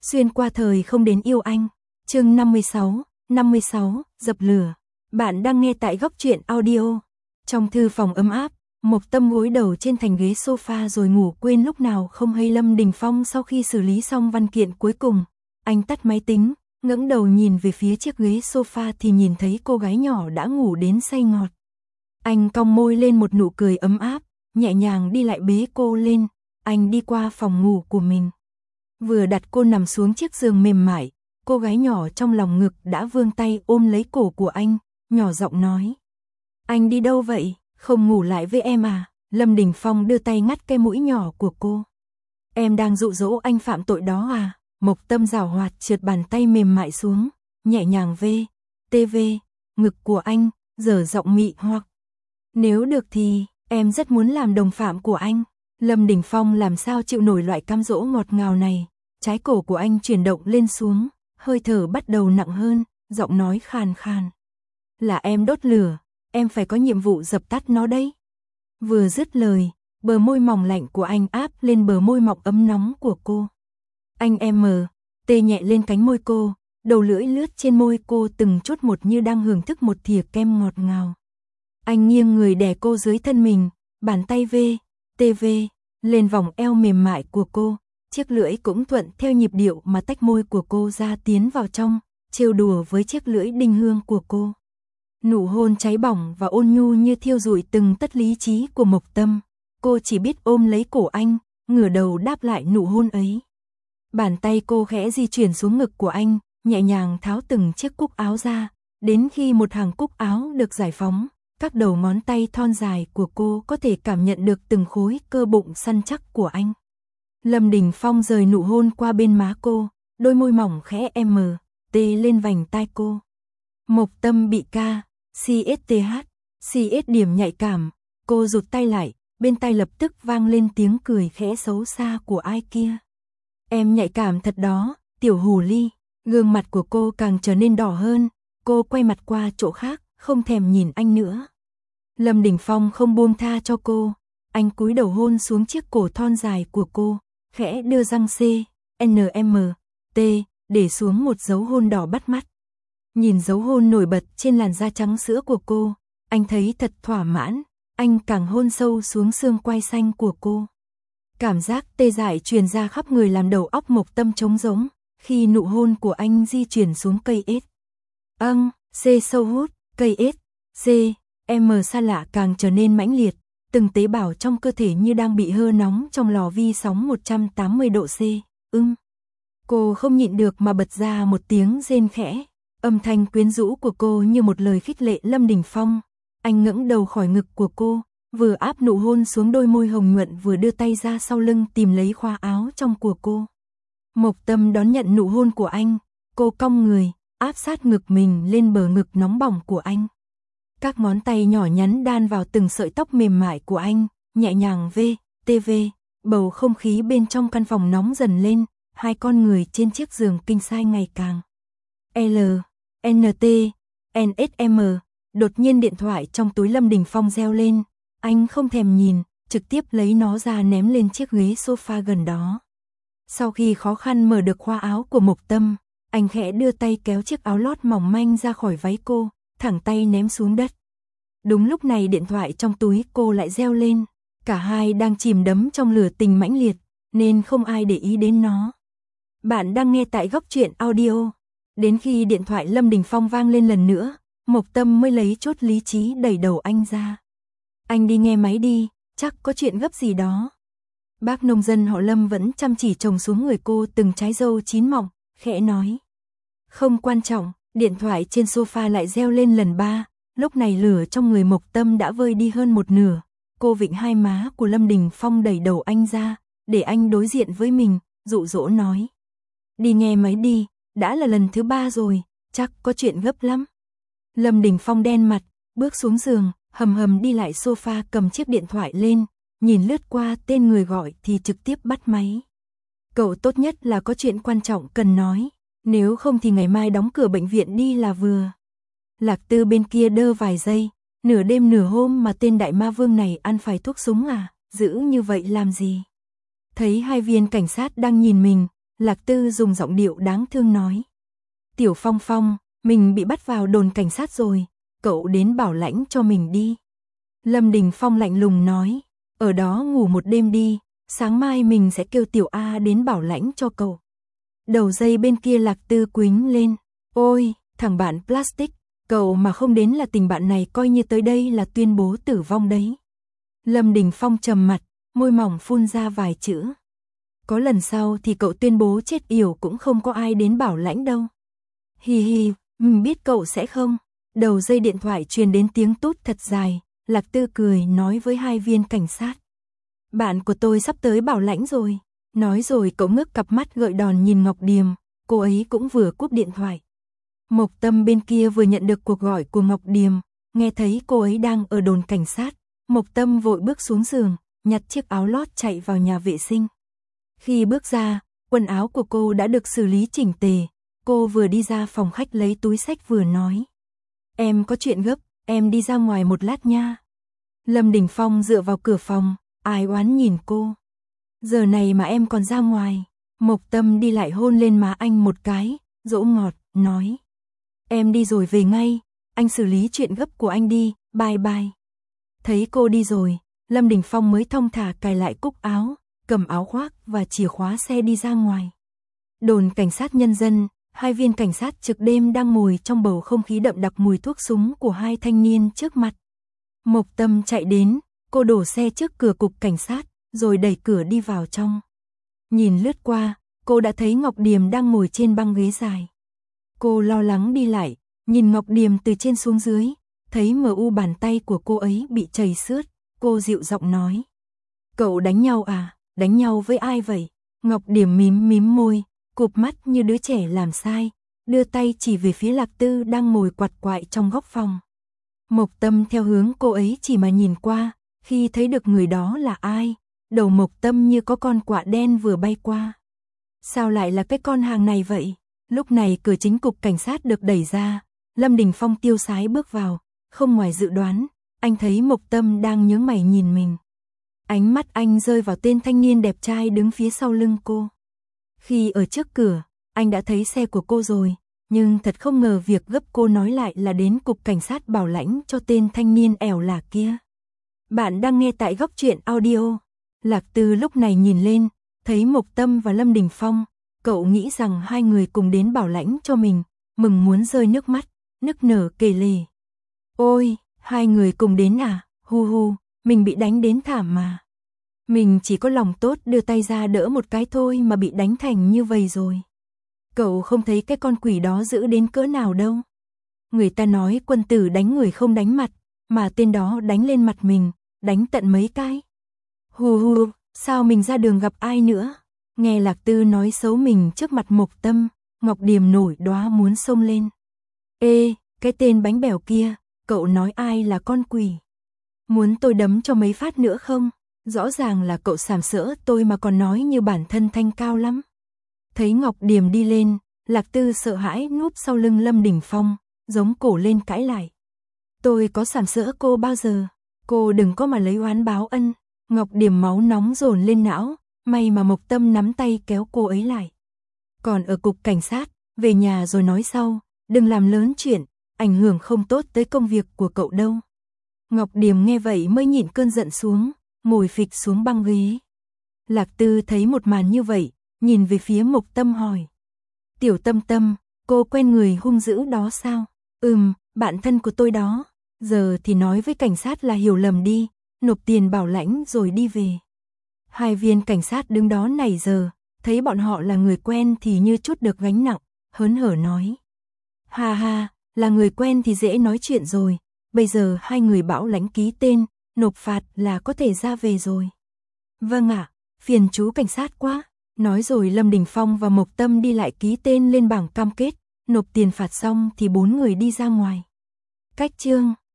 Xuyên qua thời không đến yêu anh. Chương 56, dập lửa. Bạn đang nghe tại Góc Truyện Audio. Trong thư phòng ấm áp, Mộc Tâm gối đầu trên thành ghế sofa rồi ngủ quên lúc nào không hay. Lâm Đình Phong sau khi xử lý xong văn kiện cuối cùng, anh tắt máy tính, ngẩng đầu nhìn về phía chiếc ghế sofa thì nhìn thấy cô gái nhỏ đã ngủ đến say ngọt. Anh cong môi lên một nụ cười ấm áp, nhẹ nhàng đi lại bế cô lên. Anh đi qua phòng ngủ của mình. Vừa đặt cô nằm xuống chiếc giường mềm mại, cô gái nhỏ trong lòng ngực đã vươn tay ôm lấy cổ của anh, nhỏ giọng nói. Anh đi đâu vậy, không ngủ lại với em à? Lâm Đình Phong đưa tay ngắt cái mũi nhỏ của cô. Em đang dụ dỗ anh phạm tội đó à? Mộc Tâm giảo hoạt trượt bàn tay mềm mại xuống, nhẹ nhàng ve ngực của anh, dở giọng mị hoặc. Nếu được thì, em rất muốn làm đồng phạm của anh. Lâm Đình Phong làm sao chịu nổi loại cám dỗ ngọt ngào này. Trái cổ của anh chuyển động lên xuống, hơi thở bắt đầu nặng hơn, giọng nói khàn khàn. Là em đốt lửa, em phải có nhiệm vụ dập tắt nó đấy. Vừa dứt lời, bờ môi mỏng lạnh của anh áp lên bờ môi mọng ấm nóng của cô. Anh tê nhẹ lên cánh môi cô, đầu lưỡi lướt trên môi cô từng chút một như đang hưởng thức một thìa kem ngọt ngào. Anh nghiêng người đè cô dưới thân mình, bàn tay lên vòng eo mềm mại của cô. Chiếc lưỡi cũng thuận theo nhịp điệu mà tách môi của cô ra tiến vào trong, trêu đùa với chiếc lưỡi đinh hương của cô. Nụ hôn cháy bỏng và ôn nhu như thiêu rụi từng tấc lý trí của Mộc Tâm. Cô chỉ biết ôm lấy cổ anh, ngửa đầu đáp lại nụ hôn ấy. Bàn tay cô khẽ di chuyển xuống ngực của anh, nhẹ nhàng tháo từng chiếc cúc áo ra, đến khi một hàng cúc áo được giải phóng, các đầu ngón tay thon dài của cô có thể cảm nhận được từng khối cơ bụng săn chắc của anh. Lâm Đình Phong rời nụ hôn qua bên má cô, đôi môi mỏng khẽ tê lên vành tai cô. Mộc Tâm bị CS điểm nhạy cảm, cô rụt tay lại, bên tai lập tức vang lên tiếng cười khẽ xấu xa của ai kia. Em nhạy cảm thật đó, tiểu hồ ly. Gương mặt của cô càng trở nên đỏ hơn, cô quay mặt qua chỗ khác, không thèm nhìn anh nữa. Lâm Đình Phong không buông tha cho cô, anh cúi đầu hôn xuống chiếc cổ thon dài của cô, khẽ đưa răng để xuống một dấu hôn đỏ bắt mắt. Nhìn dấu hôn nổi bật trên làn da trắng sữa của cô, anh thấy thật thỏa mãn, anh càng hôn sâu xuống xương quai xanh của cô. Cảm giác tê dại truyền ra khắp người làm đầu óc Mộc Tâm trống rỗng, khi nụ hôn của anh di chuyển xuống cây ếch. Sâu hút, cây ếch, xa lạ càng trở nên mãnh liệt, từng tế bào trong cơ thể như đang bị hơ nóng trong lò vi sóng 180 độ C. Cô không nhịn được mà bật ra một tiếng rên khẽ, âm thanh quyến rũ của cô như một lời khích lệ Lâm Đình Phong. Anh ngẩng đầu khỏi ngực của cô, vừa áp nụ hôn xuống đôi môi hồng nhuận vừa đưa tay ra sau lưng tìm lấy khoa áo trong của cô. Mộc Tâm đón nhận nụ hôn của anh, cô cong người, áp sát ngực mình lên bờ ngực nóng bỏng của anh. Các ngón tay nhỏ nhắn đan vào từng sợi tóc mềm mại của anh, nhẹ nhàng bầu không khí bên trong căn phòng nóng dần lên, hai con người trên chiếc giường kinh sai ngày càng. NSM, đột nhiên điện thoại trong túi Lâm Đình Phong reo lên, anh không thèm nhìn, trực tiếp lấy nó ra ném lên chiếc ghế sofa gần đó. Sau khi khó khăn mở được khoa áo của Mộc Tâm, anh khẽ đưa tay kéo chiếc áo lót mỏng manh ra khỏi váy cô, thẳng tay ném xuống đất. Đúng lúc này điện thoại trong túi cô lại reo lên, cả hai đang chìm đắm trong lửa tình mãnh liệt, nên không ai để ý đến nó. Bạn đang nghe tại Góc Truyện Audio. Đến khi điện thoại Lâm Đình Phong vang lên lần nữa, Mộc Tâm mới lấy chốt lý trí đẩy đầu anh ra. Anh đi nghe máy đi, chắc có chuyện gấp gì đó. Bác nông dân họ Lâm vẫn chăm chỉ trồng xuống người cô từng trái dâu chín mọng, khẽ nói. Không quan trọng, điện thoại trên sofa lại reo lên lần 3, lúc này lửa trong người Mộc Tâm đã vơi đi hơn một nửa. Cô vịn hai má của Lâm Đình Phong đẩy đầu anh ra, để anh đối diện với mình, dụ dỗ nói. Đi nghe máy đi, đã là lần thứ 3 rồi, chắc có chuyện gấp lắm. Lâm Đình Phong đen mặt, bước xuống giường, hầm đi lại sofa cầm chiếc điện thoại lên, nhìn lướt qua tên người gọi thì trực tiếp bắt máy. Cậu tốt nhất là có chuyện quan trọng cần nói, nếu không thì ngày mai đóng cửa bệnh viện đi là vừa. Lạc Tư bên kia đơ vài giây, nửa đêm nửa hôm mà tên đại ma vương này ăn phải thuốc súng à, giữ như vậy làm gì? Thấy hai viên cảnh sát đang nhìn mình, Lạc Tư dùng giọng điệu đáng thương nói. Tiểu Phong Phong, mình bị bắt vào đồn cảnh sát rồi, cậu đến bảo lãnh cho mình đi. Lâm Đình Phong lạnh lùng nói, ở đó ngủ một đêm đi, sáng mai mình sẽ kêu Tiểu A đến bảo lãnh cho cậu. Đầu dây bên kia Lạc Tư quính lên, ôi, thằng bạn plastic, cậu mà không đến là tình bạn này coi như tới đây là tuyên bố tử vong đấy. Lâm Đình Phong trầm mặt, môi mỏng phun ra vài chữ. Có lần sau thì cậu tuyên bố chết yểu cũng không có ai đến bảo lãnh đâu. Hi hi, mình biết cậu sẽ không. Đầu dây điện thoại truyền đến tiếng tút thật dài, Lạc Tư cười nói với hai viên cảnh sát. Bạn của tôi sắp tới bảo lãnh rồi. Nói rồi cậu ngước cặp mắt gợi đòn nhìn Ngọc Điềm, cô ấy cũng vừa cúp điện thoại. Mộc Tâm bên kia vừa nhận được cuộc gọi của Ngọc Điềm, nghe thấy cô ấy đang ở đồn cảnh sát, Mộc Tâm vội bước xuống giường, nhặt chiếc áo lót chạy vào nhà vệ sinh. Khi bước ra, quần áo của cô đã được xử lý chỉnh tề, cô vừa đi ra phòng khách lấy túi xách vừa nói. Em có chuyện gấp, em đi ra ngoài một lát nha. Lâm Đình Phong dựa vào cửa phòng, ai oán nhìn cô. Giờ này mà em còn ra ngoài. Mộc Tâm đi lại hôn lên má anh một cái, dỗ ngọt, nói. Em đi rồi về ngay, anh xử lý chuyện gấp của anh đi, bye bye. Thấy cô đi rồi, Lâm Đình Phong mới thong thả cài lại cúc áo, cầm áo khoác và chìa khóa xe đi ra ngoài. Đồn cảnh sát nhân dân, hai viên cảnh sát trực đêm đang ngồi trong bầu không khí đậm đặc mùi thuốc súng của hai thanh niên trước mặt. Mộc Tâm chạy đến, cô đổ xe trước cửa cục cảnh sát, rồi đẩy cửa đi vào trong. Nhìn lướt qua, cô đã thấy Ngọc Điềm đang ngồi trên băng ghế dài. Cô lo lắng đi lại, nhìn Ngọc Điềm từ trên xuống dưới, thấy MU bàn tay của cô ấy bị chảy xước, cô dịu giọng nói. Cậu đánh nhau à, đánh nhau với ai vậy? Ngọc Điềm mím mím môi, cụp mắt như đứa trẻ làm sai, đưa tay chỉ về phía Lạc Tư đang ngồi quạt quại trong góc phòng. Mộc Tâm theo hướng cô ấy chỉ mà nhìn qua, khi thấy được người đó là ai, đầu Mộc Tâm như có con quạ đen vừa bay qua. Sao lại là cái con hàng này vậy? Lúc này cửa chính cục cảnh sát được đẩy ra, Lâm Đình Phong tiêu sái bước vào, không ngoài dự đoán, anh thấy Mộc Tâm đang nhướng mày nhìn mình. Ánh mắt anh rơi vào tên thanh niên đẹp trai đứng phía sau lưng cô. Khi ở trước cửa, anh đã thấy xe của cô rồi, nhưng thật không ngờ việc gấp cô nói lại là đến cục cảnh sát bảo lãnh cho tên thanh niên ẻo lả kia. Bạn đang nghe tại Góc Truyện Audio. Lạc Tư lúc này nhìn lên, thấy Mộc Tâm và Lâm Đình Phong, cậu nghĩ rằng hai người cùng đến bảo lãnh cho mình, mừng muốn rơi nước mắt, nức nở kể lể. Ôi, hai người cùng đến à, hu hu, mình bị đánh đến thảm mà. Mình chỉ có lòng tốt đưa tay ra đỡ một cái thôi mà bị đánh thành như vậy rồi. Cậu không thấy cái con quỷ đó dữ đến cỡ nào đâu. Người ta nói quân tử đánh người không đánh mặt, mà tên đó đánh lên mặt mình, đánh tận mấy cái. Hù hù, sao mình ra đường gặp ai nữa? Nghe Lạc Tư nói xấu mình trước mặt Mộc Tâm, Ngọc Điềm nổi đoá muốn xông lên. Ê, cái tên bánh bèo kia, cậu nói ai là con quỷ? Muốn tôi đấm cho mấy phát nữa không? Rõ ràng là cậu sàm sỡ tôi mà còn nói như bản thân thanh cao lắm. Thấy Ngọc Điềm đi lên, Lạc Tư sợ hãi núp sau lưng Lâm Đình Phong, giống cổ lên cãi lại. Tôi có sàm sỡ cô bao giờ? Cô đừng có mà lấy oán báo ân. Ngọc Điềm máu nóng dồn lên não, may mà Mộc Tâm nắm tay kéo cô ấy lại. Còn ở cục cảnh sát, về nhà rồi nói sau, đừng làm lớn chuyện, ảnh hưởng không tốt tới công việc của cậu đâu. Ngọc Điềm nghe vậy mới nhịn cơn giận xuống, ngồi phịch xuống băng ghế. Lạc Tư thấy một màn như vậy, nhìn về phía Mộc Tâm hỏi. Tiểu Tâm Tâm, cô quen người hung dữ đó sao? Bạn thân của tôi đó. Giờ thì nói với cảnh sát là hiểu lầm đi, nộp tiền bảo lãnh rồi đi về. Hai viên cảnh sát đứng đó nãy giờ, thấy bọn họ là người quen thì như chút được gánh nặng, hớn hở nói. Ha ha, là người quen thì dễ nói chuyện rồi, bây giờ hai người bảo lãnh ký tên, nộp phạt là có thể ra về rồi. Vâng ạ, phiền chú cảnh sát quá. Nói rồi Lâm Đình Phong và Mộc Tâm đi lại ký tên lên bảng cam kết, nộp tiền phạt xong thì bốn người đi ra ngoài. Cách chương